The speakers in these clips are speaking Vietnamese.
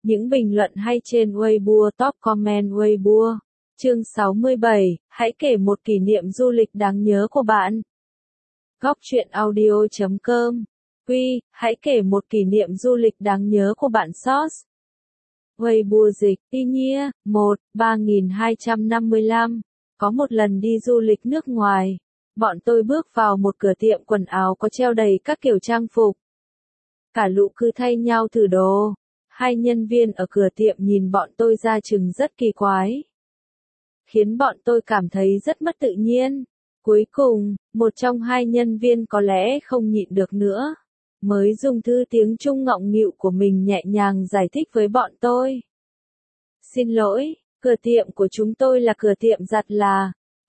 Những bình luận hay trên Weibo, top comment Weibo. Chương 67, hãy kể một kỷ niệm du lịch đáng nhớ của bạn. Góc truyện audio.com. Hãy kể một kỷ niệm du lịch đáng nhớ của bạn. Source: Weibo dịch, Inhia, 3255. Có một lần đi du lịch nước ngoài, bọn tôi bước vào một cửa tiệm quần áo có treo đầy các kiểu trang phục. Cả lũ cứ thay nhau thử đồ. Hai nhân viên ở cửa tiệm nhìn bọn tôi ra chừng rất kỳ quái, khiến bọn tôi cảm thấy rất mất tự nhiên. Cuối cùng, một trong hai nhân viên có lẽ không nhịn được nữa, mới dùng thứ tiếng Trung ngọng nghịu của mình nhẹ nhàng giải thích với bọn tôi. Xin lỗi, cửa tiệm của chúng tôi là cửa tiệm giặt là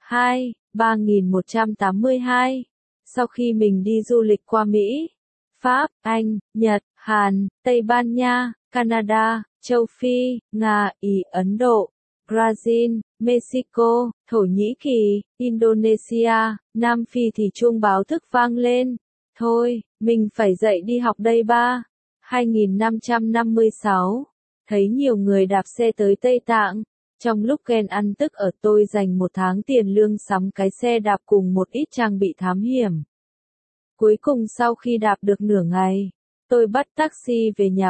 3182. Sau khi mình đi du lịch qua Mỹ, Pháp, Anh, Nhật, Hàn, Tây Ban Nha, Canada, Châu Phi, Nga, Ý, Ấn Độ, Brazil, Mexico, Thổ Nhĩ Kỳ, Indonesia, Nam Phi thì chuông báo thức vang lên. Thôi, mình phải dậy đi học đây ba. 2556. Thấy nhiều người đạp xe tới Tây Tạng. Trong lúc ghen ăn tức ở, tôi dành một tháng tiền lương sắm cái xe đạp cùng một ít trang bị thám hiểm. Cuối cùng sau khi đạp được nửa ngày, tôi bắt taxi về nhà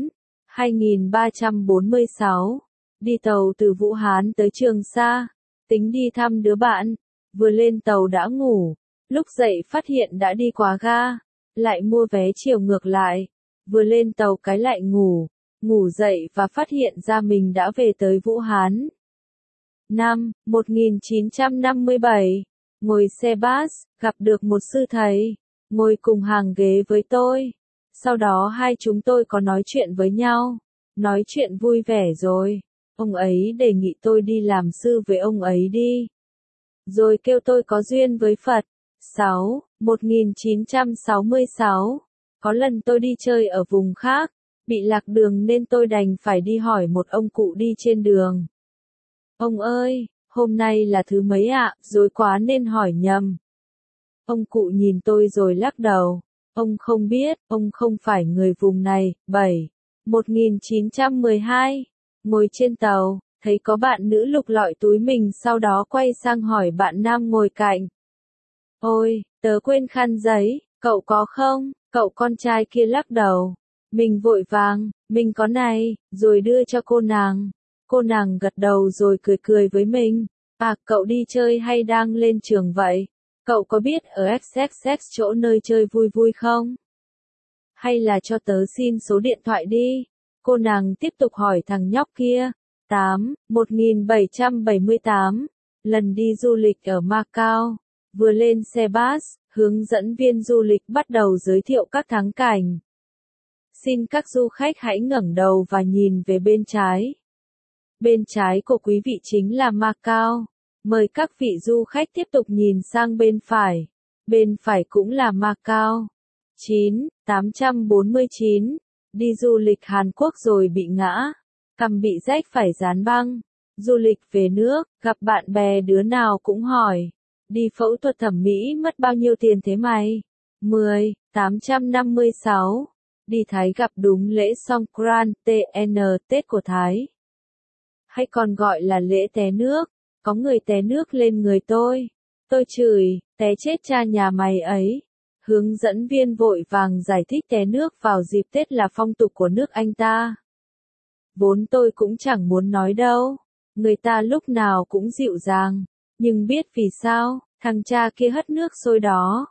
2346. Đi tàu từ Vũ Hán tới Trường Sa, tính đi thăm đứa bạn. Vừa lên tàu đã ngủ, lúc dậy phát hiện đã đi quá ga, lại mua vé chiều ngược lại. Vừa lên tàu cái lại ngủ dậy và phát hiện ra mình đã về tới Vũ Hán. 1957, ngồi xe bus, gặp được một sư thầy, ngồi cùng hàng ghế với tôi. Sau đó hai chúng tôi có nói chuyện với nhau, nói chuyện vui vẻ rồi. Ông ấy đề nghị tôi đi làm sư với ông ấy đi, rồi kêu tôi có duyên với Phật. 1966. Có lần tôi đi chơi ở vùng khác, bị lạc đường nên tôi đành phải đi hỏi một ông cụ đi trên đường. Ông ơi, hôm nay là thứ mấy ạ? Rối quá nên hỏi nhầm. Ông cụ nhìn tôi rồi lắc đầu. Ông không biết, ông không phải người vùng này. 1912. Ngồi trên tàu, thấy có bạn nữ lục lọi túi mình, sau đó quay sang hỏi bạn nam ngồi cạnh. Ôi, tớ quên khăn giấy, cậu có không? Cậu con trai kia lắc đầu. Mình vội vàng, mình có này, rồi đưa cho cô nàng. Cô nàng gật đầu rồi cười cười với mình. À, cậu đi chơi hay đang lên trường vậy? Cậu có biết ở XXX chỗ nơi chơi vui vui không? Hay là cho tớ xin số điện thoại đi? Cô nàng tiếp tục hỏi thằng nhóc kia. 1778. Lần đi du lịch ở Macau. Vừa lên xe bus, hướng dẫn viên du lịch bắt đầu giới thiệu các thắng cảnh. Xin các du khách hãy ngẩng đầu và nhìn về bên trái. Bên trái của quý vị chính là Macau. Mời các vị du khách tiếp tục nhìn sang bên phải. Bên phải cũng là Macau. 849. Đi du lịch Hàn Quốc rồi bị ngã, cằm bị rách phải dán băng. Du lịch về nước, gặp bạn bè đứa nào cũng hỏi, đi phẫu thuật thẩm mỹ mất bao nhiêu tiền thế mày? 856. Đi Thái gặp đúng lễ Songkran, Tết của Thái, hay còn gọi là lễ té nước. Có người té nước lên người tôi chửi, té chết cha nhà mày ấy. Hướng dẫn viên vội vàng giải thích té nước vào dịp Tết là phong tục của nước anh ta. Vốn tôi cũng chẳng muốn nói đâu, người ta lúc nào cũng dịu dàng, nhưng biết vì sao, thằng cha kia hất nước sôi đó.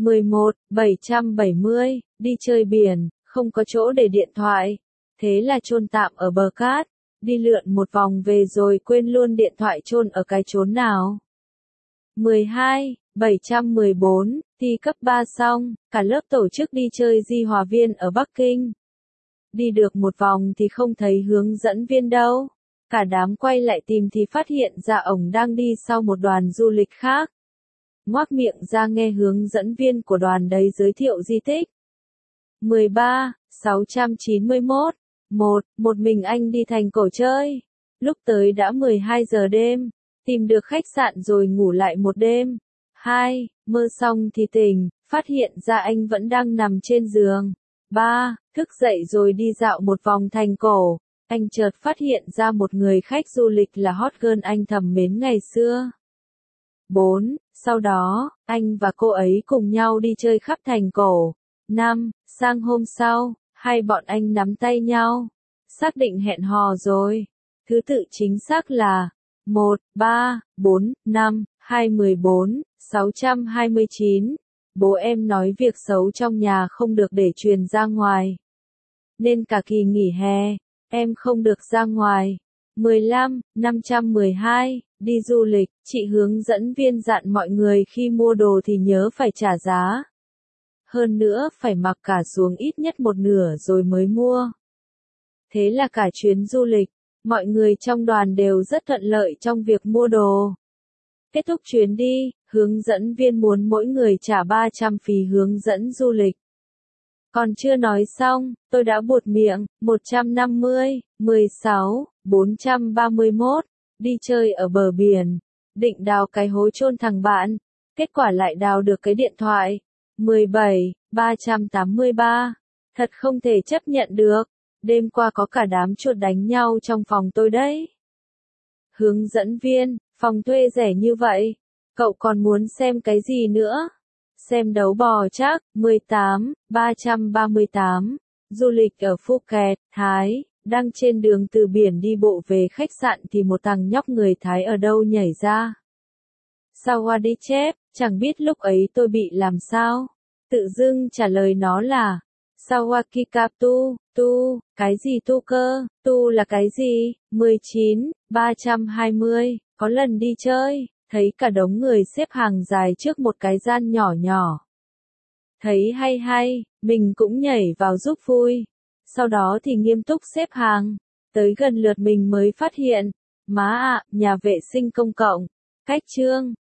770, đi chơi biển, không có chỗ để điện thoại, thế là chôn tạm ở bờ cát, đi lượn một vòng về rồi quên luôn điện thoại chôn ở cái chốn nào. 714, thi cấp 3 xong, cả lớp tổ chức đi chơi Di Hòa Viên ở Bắc Kinh. Đi được một vòng thì không thấy hướng dẫn viên đâu. Cả đám quay lại tìm thì phát hiện ra ổng đang đi sau một đoàn du lịch khác. Ngoác miệng ra nghe hướng dẫn viên của đoàn đấy giới thiệu di tích. 691. Một mình anh đi thành cổ chơi. Lúc tới đã 12 giờ đêm. Tìm được khách sạn rồi ngủ lại một đêm. 2. Mơ xong thì tỉnh, phát hiện ra anh vẫn đang nằm trên giường. 3. Thức dậy rồi đi dạo một vòng thành cổ. Anh chợt phát hiện ra một người khách du lịch là hot girl anh thầm mến ngày xưa. 4. Sau đó, anh và cô ấy cùng nhau đi chơi khắp thành cổ. 5. Sang hôm sau, hai bọn anh nắm tay nhau. Xác định hẹn hò rồi. Thứ tự chính xác là 1, 3, 4, 5, 2, 14, 629. Bố em nói việc xấu trong nhà không được để truyền ra ngoài. Nên cả kỳ nghỉ hè, em không được ra ngoài. 15, 512, đi du lịch, chị hướng dẫn viên dặn mọi người khi mua đồ thì nhớ phải trả giá. Hơn nữa phải mặc cả xuống ít nhất một nửa rồi mới mua. Thế là cả chuyến du lịch, mọi người trong đoàn đều rất thuận lợi trong việc mua đồ. Kết thúc chuyến đi, hướng dẫn viên muốn mỗi người trả 300 phí hướng dẫn du lịch. Còn chưa nói xong, tôi đã buột miệng. 150, 16, 431, đi chơi ở bờ biển, định đào cái hố chôn thằng bạn, kết quả lại đào được cái điện thoại. 17, 383, thật không thể chấp nhận được, đêm qua có cả đám chuột đánh nhau trong phòng tôi đấy. Hướng dẫn viên, phòng thuê rẻ như vậy, cậu còn muốn xem cái gì nữa? Xem đấu bò chắc. 18, 338, du lịch ở Phuket, Thái, đang trên đường từ biển đi bộ về khách sạn thì một thằng nhóc người Thái ở đâu nhảy ra. Sawadee chép, chẳng biết lúc ấy tôi bị làm sao. Tự dưng trả lời nó là Sawakika tu, cái gì tu cơ, tu là cái gì? 19, 320, có lần đi chơi, thấy cả đống người xếp hàng dài trước một cái gian nhỏ nhỏ. Thấy hay, mình cũng nhảy vào giúp vui. Sau đó thì nghiêm túc xếp hàng, tới gần lượt mình mới phát hiện, má ạ, nhà vệ sinh công cộng, cách chương